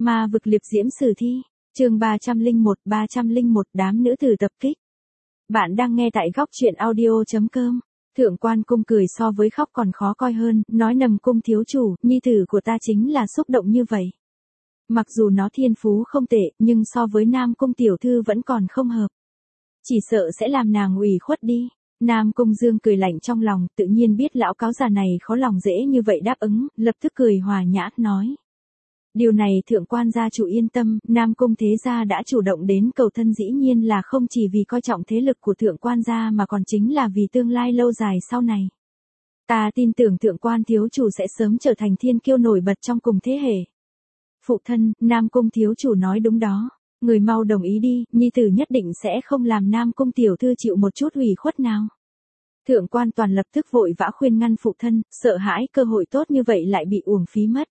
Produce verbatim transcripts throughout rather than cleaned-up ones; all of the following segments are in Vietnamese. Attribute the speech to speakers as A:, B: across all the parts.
A: Ma vực liệp diễm sử thi, chương ba trăm lẻ một, ba trăm lẻ một đám nữ tử tập kích. Bạn đang nghe tại góc truyện audio chấm com. Thượng quan cung cười so với khóc còn khó coi hơn, nói Nằm Cung thiếu chủ, nhi tử của ta chính là xúc động như vậy. Mặc dù nó thiên phú không tệ, nhưng so với Nam Cung tiểu thư vẫn còn không hợp. Chỉ sợ sẽ làm nàng ủy khuất đi. Nam Cung Dương cười lạnh trong lòng, tự nhiên biết lão cáo già này khó lòng dễ như vậy đáp ứng, lập tức cười hòa nhã, nói. Điều này thượng quan gia chủ yên tâm, Nam Cung thế gia đã chủ động đến cầu thân dĩ nhiên là không chỉ vì coi trọng thế lực của thượng quan gia mà còn chính là vì tương lai lâu dài sau này. Ta tin tưởng thượng quan thiếu chủ sẽ sớm trở thành thiên kiêu nổi bật trong cùng thế hệ. Phụ thân, Nam Cung thiếu chủ nói đúng đó. Người mau đồng ý đi, nhi tử nhất định sẽ không làm Nam Cung tiểu thư chịu một chút ủy khuất nào. Thượng quan Toàn lập tức vội vã khuyên ngăn phụ thân, sợ hãi cơ hội tốt như vậy lại bị uổng phí mất.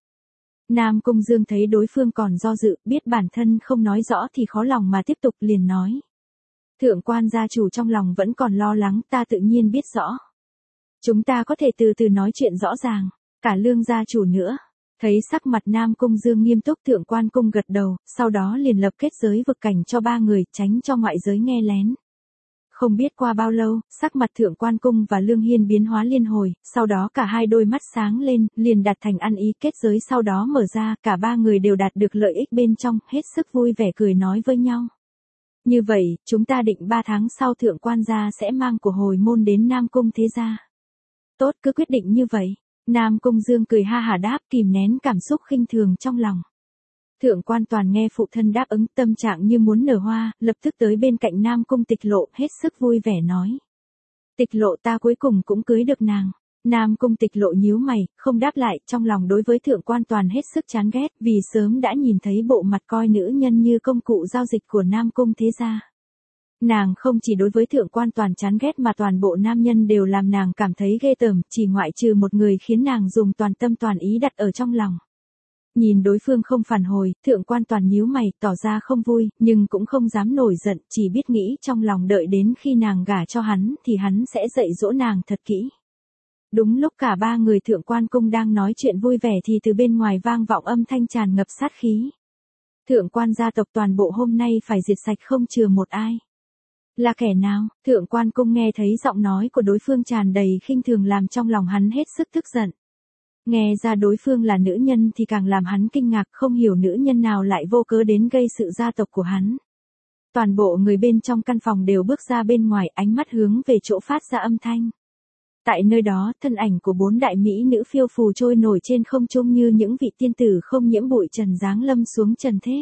A: Nam Cung Dương thấy đối phương còn do dự, biết bản thân không nói rõ thì khó lòng mà tiếp tục, liền nói. Thượng quan gia chủ trong lòng vẫn còn lo lắng, ta tự nhiên biết rõ. Chúng ta có thể từ từ nói chuyện rõ ràng, cả Lương gia chủ nữa. Thấy sắc mặt Nam Cung Dương nghiêm túc, thượng quan cung gật đầu, sau đó liền lập kết giới vực cảnh cho ba người, tránh cho ngoại giới nghe lén. Không biết qua bao lâu, sắc mặt thượng quan cung và Lương Hiên biến hóa liên hồi, sau đó cả hai đôi mắt sáng lên, liền đạt thành ăn ý, kết giới sau đó mở ra, cả ba người đều đạt được lợi ích bên trong, hết sức vui vẻ cười nói với nhau. Như vậy, chúng ta định ba tháng sau thượng quan gia sẽ mang của hồi môn đến Nam Cung thế gia. Tốt, cứ quyết định như vậy. Nam Cung Dương cười ha hả đáp, kìm nén cảm xúc khinh thường trong lòng. Thượng quan Toàn nghe phụ thân đáp ứng, tâm trạng như muốn nở hoa, lập tức tới bên cạnh Nam Cung Tịch Lộ, hết sức vui vẻ nói. Tịch Lộ, ta cuối cùng cũng cưới được nàng. Nam Cung Tịch Lộ nhíu mày, không đáp lại, trong lòng đối với thượng quan Toàn hết sức chán ghét, vì sớm đã nhìn thấy bộ mặt coi nữ nhân như công cụ giao dịch của Nam Cung thế gia. Nàng không chỉ đối với thượng quan Toàn chán ghét mà toàn bộ nam nhân đều làm nàng cảm thấy ghê tởm, chỉ ngoại trừ một người khiến nàng dùng toàn tâm toàn ý đặt ở trong lòng. Nhìn đối phương không phản hồi, thượng quan Toàn nhíu mày, tỏ ra không vui, nhưng cũng không dám nổi giận, chỉ biết nghĩ trong lòng đợi đến khi nàng gả cho hắn thì hắn sẽ dạy dỗ nàng thật kỹ. Đúng lúc cả ba người thượng quan cung đang nói chuyện vui vẻ thì từ bên ngoài vang vọng âm thanh tràn ngập sát khí. Thượng quan gia tộc toàn bộ hôm nay phải diệt sạch không chừa một ai. Là kẻ nào? Thượng quan cung nghe thấy giọng nói của đối phương tràn đầy khinh thường làm trong lòng hắn hết sức tức giận. Nghe ra đối phương là nữ nhân thì càng làm hắn kinh ngạc, không hiểu nữ nhân nào lại vô cớ đến gây sự gia tộc của hắn. Toàn bộ người bên trong căn phòng đều bước ra bên ngoài, ánh mắt hướng về chỗ phát ra âm thanh. Tại nơi đó, thân ảnh của bốn đại mỹ nữ phiêu phù trôi nổi trên không trung như những vị tiên tử không nhiễm bụi trần giáng lâm xuống trần thế.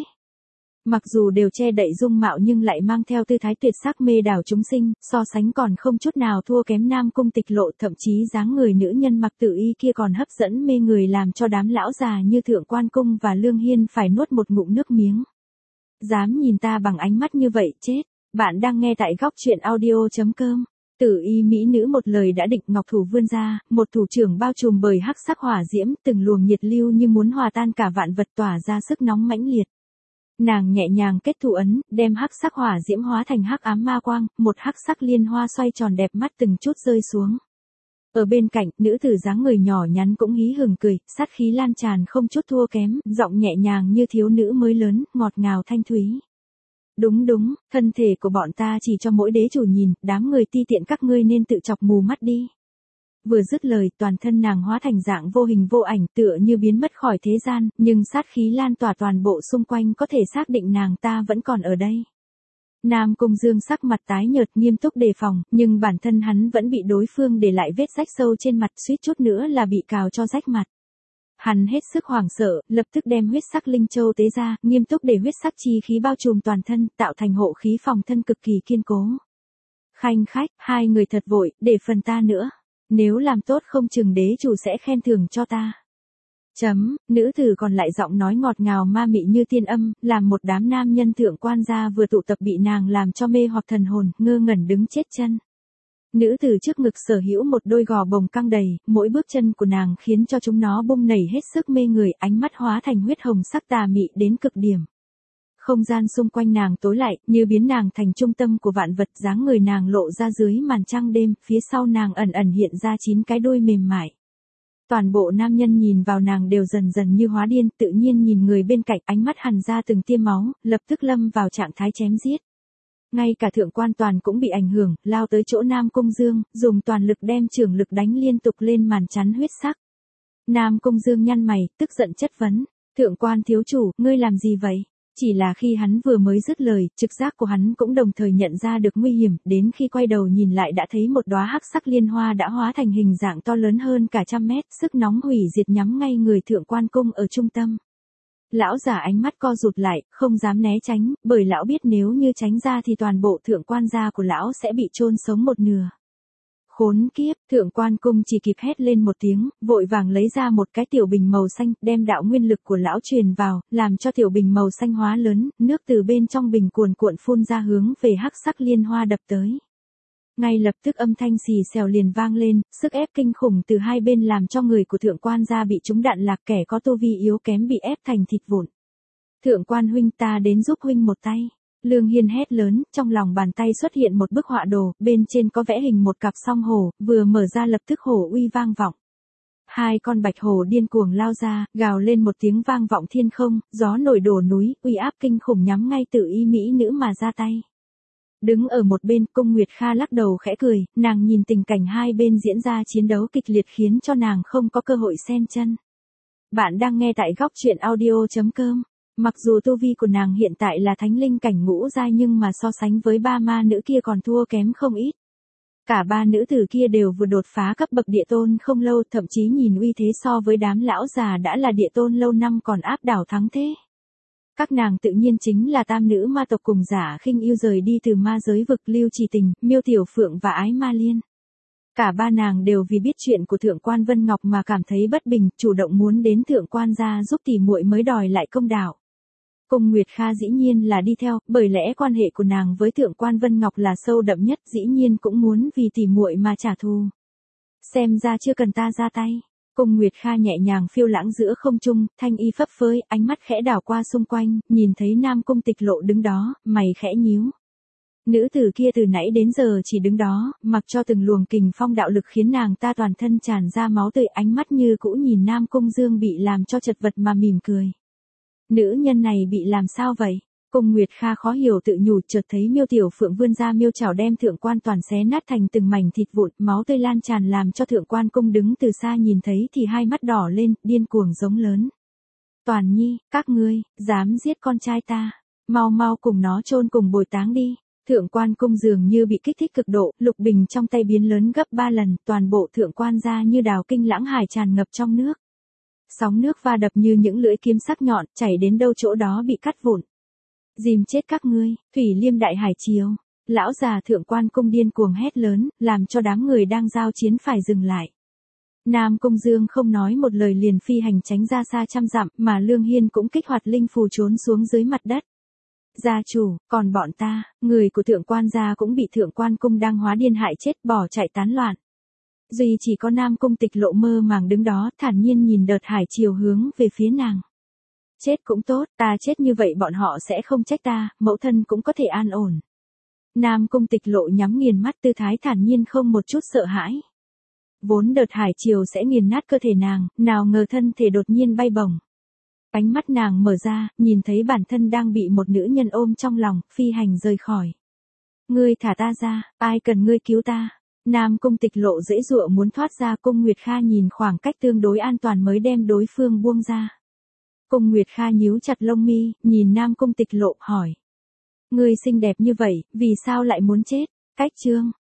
A: Mặc dù đều che đậy dung mạo nhưng lại mang theo tư thái tuyệt sắc mê đảo chúng sinh, so sánh còn không chút nào thua kém Nam Cung Tịch Lộ, thậm chí dáng người nữ nhân mặc tử y kia còn hấp dẫn mê người làm cho đám lão già như thượng quan cung và Lương Hiên phải nuốt một ngụm nước miếng. Dám nhìn ta bằng ánh mắt như vậy, chết. Bạn đang nghe tại góc truyện audio chấm com. Tử y mỹ nữ một lời đã định, ngọc thủ vươn ra, một thủ trưởng bao trùm bởi hắc sắc hỏa diễm, từng luồng nhiệt lưu như muốn hòa tan cả vạn vật tỏa ra sức nóng mãnh liệt. Nàng nhẹ nhàng kết thủ ấn, đem hắc sắc hỏa diễm hóa thành hắc ám ma quang, một hắc sắc liên hoa xoay tròn đẹp mắt từng chút rơi xuống. Ở bên cạnh, nữ tử dáng người nhỏ nhắn cũng hí hửng cười, sát khí lan tràn không chút thua kém, giọng nhẹ nhàng như thiếu nữ mới lớn, ngọt ngào thanh thúy. Đúng đúng, thân thể của bọn ta chỉ cho mỗi đế chủ nhìn, đám người ti tiện các ngươi nên tự chọc mù mắt đi. Vừa dứt lời, toàn thân nàng hóa thành dạng vô hình vô ảnh, tựa như biến mất khỏi thế gian, nhưng sát khí lan tỏa toàn bộ xung quanh có thể xác định nàng ta vẫn còn ở đây. Nam Cung Dương sắc mặt tái nhợt nghiêm túc đề phòng, nhưng bản thân hắn vẫn bị đối phương để lại vết rách sâu trên mặt, suýt chút nữa là bị cào cho rách mặt. Hắn hết sức hoảng sợ, lập tức đem huyết sắc linh châu tế ra, nghiêm túc để huyết sắc chi khí bao trùm toàn thân, tạo thành hộ khí phòng thân cực kỳ kiên cố. Khanh khách, hai người thật vội, để phần ta nữa. Nếu làm tốt không chừng đế chủ sẽ khen thưởng cho ta. Chấm, nữ tử còn lại giọng nói ngọt ngào ma mị như tiên âm, làm một đám nam nhân thượng quan gia vừa tụ tập bị nàng làm cho mê hoặc thần hồn, ngơ ngẩn đứng chết chân. Nữ tử trước ngực sở hữu một đôi gò bồng căng đầy, mỗi bước chân của nàng khiến cho chúng nó bung nảy hết sức mê người, ánh mắt hóa thành huyết hồng sắc tà mị đến cực điểm. Không gian xung quanh nàng tối lại, như biến nàng thành trung tâm của vạn vật, dáng người nàng lộ ra dưới màn trăng đêm, phía sau nàng ẩn ẩn hiện ra chín cái đuôi mềm mại. Toàn bộ nam nhân nhìn vào nàng đều dần dần như hóa điên, tự nhiên nhìn người bên cạnh, ánh mắt hằn ra từng tia máu, lập tức lâm vào trạng thái chém giết. Ngay cả thượng quan Toàn cũng bị ảnh hưởng, lao tới chỗ Nam Cung Dương, dùng toàn lực đem trường lực đánh liên tục lên màn chắn huyết sắc. Nam Cung Dương nhăn mày, tức giận chất vấn, thượng quan thiếu chủ, ngươi làm gì vậy? Chỉ là khi hắn vừa mới dứt lời, trực giác của hắn cũng đồng thời nhận ra được nguy hiểm, đến khi quay đầu nhìn lại đã thấy một đóa hắc sắc liên hoa đã hóa thành hình dạng to lớn hơn cả trăm mét, sức nóng hủy diệt nhắm ngay người thượng quan cung ở trung tâm. Lão giả ánh mắt co rụt lại, không dám né tránh, bởi lão biết nếu như tránh ra thì toàn bộ thượng quan gia của lão sẽ bị chôn sống một nửa. Khốn kiếp, thượng quan cung chỉ kịp hét lên một tiếng, vội vàng lấy ra một cái tiểu bình màu xanh, đem đạo nguyên lực của lão truyền vào, làm cho tiểu bình màu xanh hóa lớn, nước từ bên trong bình cuồn cuộn phun ra hướng về hắc sắc liên hoa đập tới. Ngay lập tức âm thanh xì xèo liền vang lên, sức ép kinh khủng từ hai bên làm cho người của thượng quan gia bị trúng đạn lạc, kẻ có tu vi yếu kém bị ép thành thịt vụn. Thượng quan huynh, ta đến giúp huynh một tay. Lương Hiên hét lớn, trong lòng bàn tay xuất hiện một bức họa đồ, bên trên có vẽ hình một cặp song hổ, vừa mở ra lập tức hổ uy vang vọng. Hai con bạch hổ điên cuồng lao ra, gào lên một tiếng vang vọng thiên không, gió nổi đổ núi, uy áp kinh khủng nhắm ngay tự y mỹ nữ mà ra tay. Đứng ở một bên, Cung Nguyệt Kha lắc đầu khẽ cười, nàng nhìn tình cảnh hai bên diễn ra chiến đấu kịch liệt khiến cho nàng không có cơ hội xen chân. Bạn đang nghe tại góc truyện audio chấm com. Mặc dù tu vi của nàng hiện tại là thánh linh cảnh ngũ giai nhưng mà so sánh với ba ma nữ kia còn thua kém không ít. Cả ba nữ tử kia đều vừa đột phá cấp bậc địa tôn không lâu, thậm chí nhìn uy thế so với đám lão già đã là địa tôn lâu năm còn áp đảo thắng thế. Các nàng tự nhiên chính là tam nữ ma tộc cùng Giả Khinh Yêu rời đi từ ma giới vực Lưu Trì Tình, Miêu Tiểu Phượng và Ái Ma Liên. Cả ba nàng đều vì biết chuyện của thượng quan Vân Ngọc mà cảm thấy bất bình, chủ động muốn đến thượng quan gia giúp tỷ muội mới đòi lại công đạo. Cung Nguyệt Kha dĩ nhiên là đi theo, bởi lẽ quan hệ của nàng với thượng quan Vân Ngọc là sâu đậm nhất, dĩ nhiên cũng muốn vì tỷ muội mà trả thù. Xem ra chưa cần ta ra tay. Cung Nguyệt Kha nhẹ nhàng phiêu lãng giữa không trung, thanh y phấp phới, ánh mắt khẽ đảo qua xung quanh, nhìn thấy Nam Cung Tịch Lộ đứng đó, mày khẽ nhíu. Nữ tử kia từ nãy đến giờ chỉ đứng đó, mặc cho từng luồng kình phong đạo lực khiến nàng ta toàn thân tràn ra máu tươi, ánh mắt như cũ nhìn Nam Cung Dương bị làm cho chật vật mà mỉm cười. Nữ nhân này bị làm sao vậy? Cung Nguyệt Kha khó hiểu tự nhủ, chợt thấy Miêu Tiểu Phượng vươn ra miêu chảo đem thượng quan Toàn xé nát thành từng mảnh thịt vụn, máu tươi lan tràn làm cho thượng quan cung đứng từ xa nhìn thấy thì hai mắt đỏ lên, điên cuồng giống lớn. Toàn Nhi, các ngươi, dám giết con trai ta, mau mau cùng nó chôn cùng bồi táng đi. Thượng quan cung dường như bị kích thích cực độ, lục bình trong tay biến lớn gấp ba lần, toàn bộ thượng quan ra như đào kinh lãng hải tràn ngập trong nước. Sóng nước va đập như những lưỡi kiếm sắc nhọn, chảy đến đâu chỗ đó bị cắt vụn. Dìm chết các ngươi, Thủy Liêm Đại Hải Triều. Lão già thượng quan cung điên cuồng hét lớn, làm cho đám người đang giao chiến phải dừng lại. Nam Cung Dương không nói một lời liền phi hành tránh ra xa trăm dặm, mà Lương Hiên cũng kích hoạt linh phù trốn xuống dưới mặt đất. Gia chủ, còn bọn ta, người của thượng quan gia cũng bị thượng quan cung đang hóa điên hại chết, bỏ chạy tán loạn. Duy chỉ có Nam Cung Tịch Lộ mơ màng đứng đó, thản nhiên nhìn đợt hải chiều hướng về phía nàng. Chết cũng tốt, ta chết như vậy bọn họ sẽ không trách ta, mẫu thân cũng có thể an ổn. Nam Cung Tịch Lộ nhắm nghiền mắt, tư thái thản nhiên không một chút sợ hãi. Vốn đợt hải chiều sẽ nghiền nát cơ thể nàng, nào ngờ thân thể đột nhiên bay bổng. Ánh mắt nàng mở ra, nhìn thấy bản thân đang bị một nữ nhân ôm trong lòng, phi hành rời khỏi. Ngươi thả ta ra, ai cần ngươi cứu ta? Nam Cung Tịch Lộ dễ dụa muốn thoát ra, Cung Nguyệt Kha nhìn khoảng cách tương đối an toàn mới đem đối phương buông ra. Cung Nguyệt Kha nhíu chặt lông mi, nhìn Nam Cung Tịch Lộ, hỏi. Ngươi xinh đẹp như vậy, vì sao lại muốn chết? Cách chương,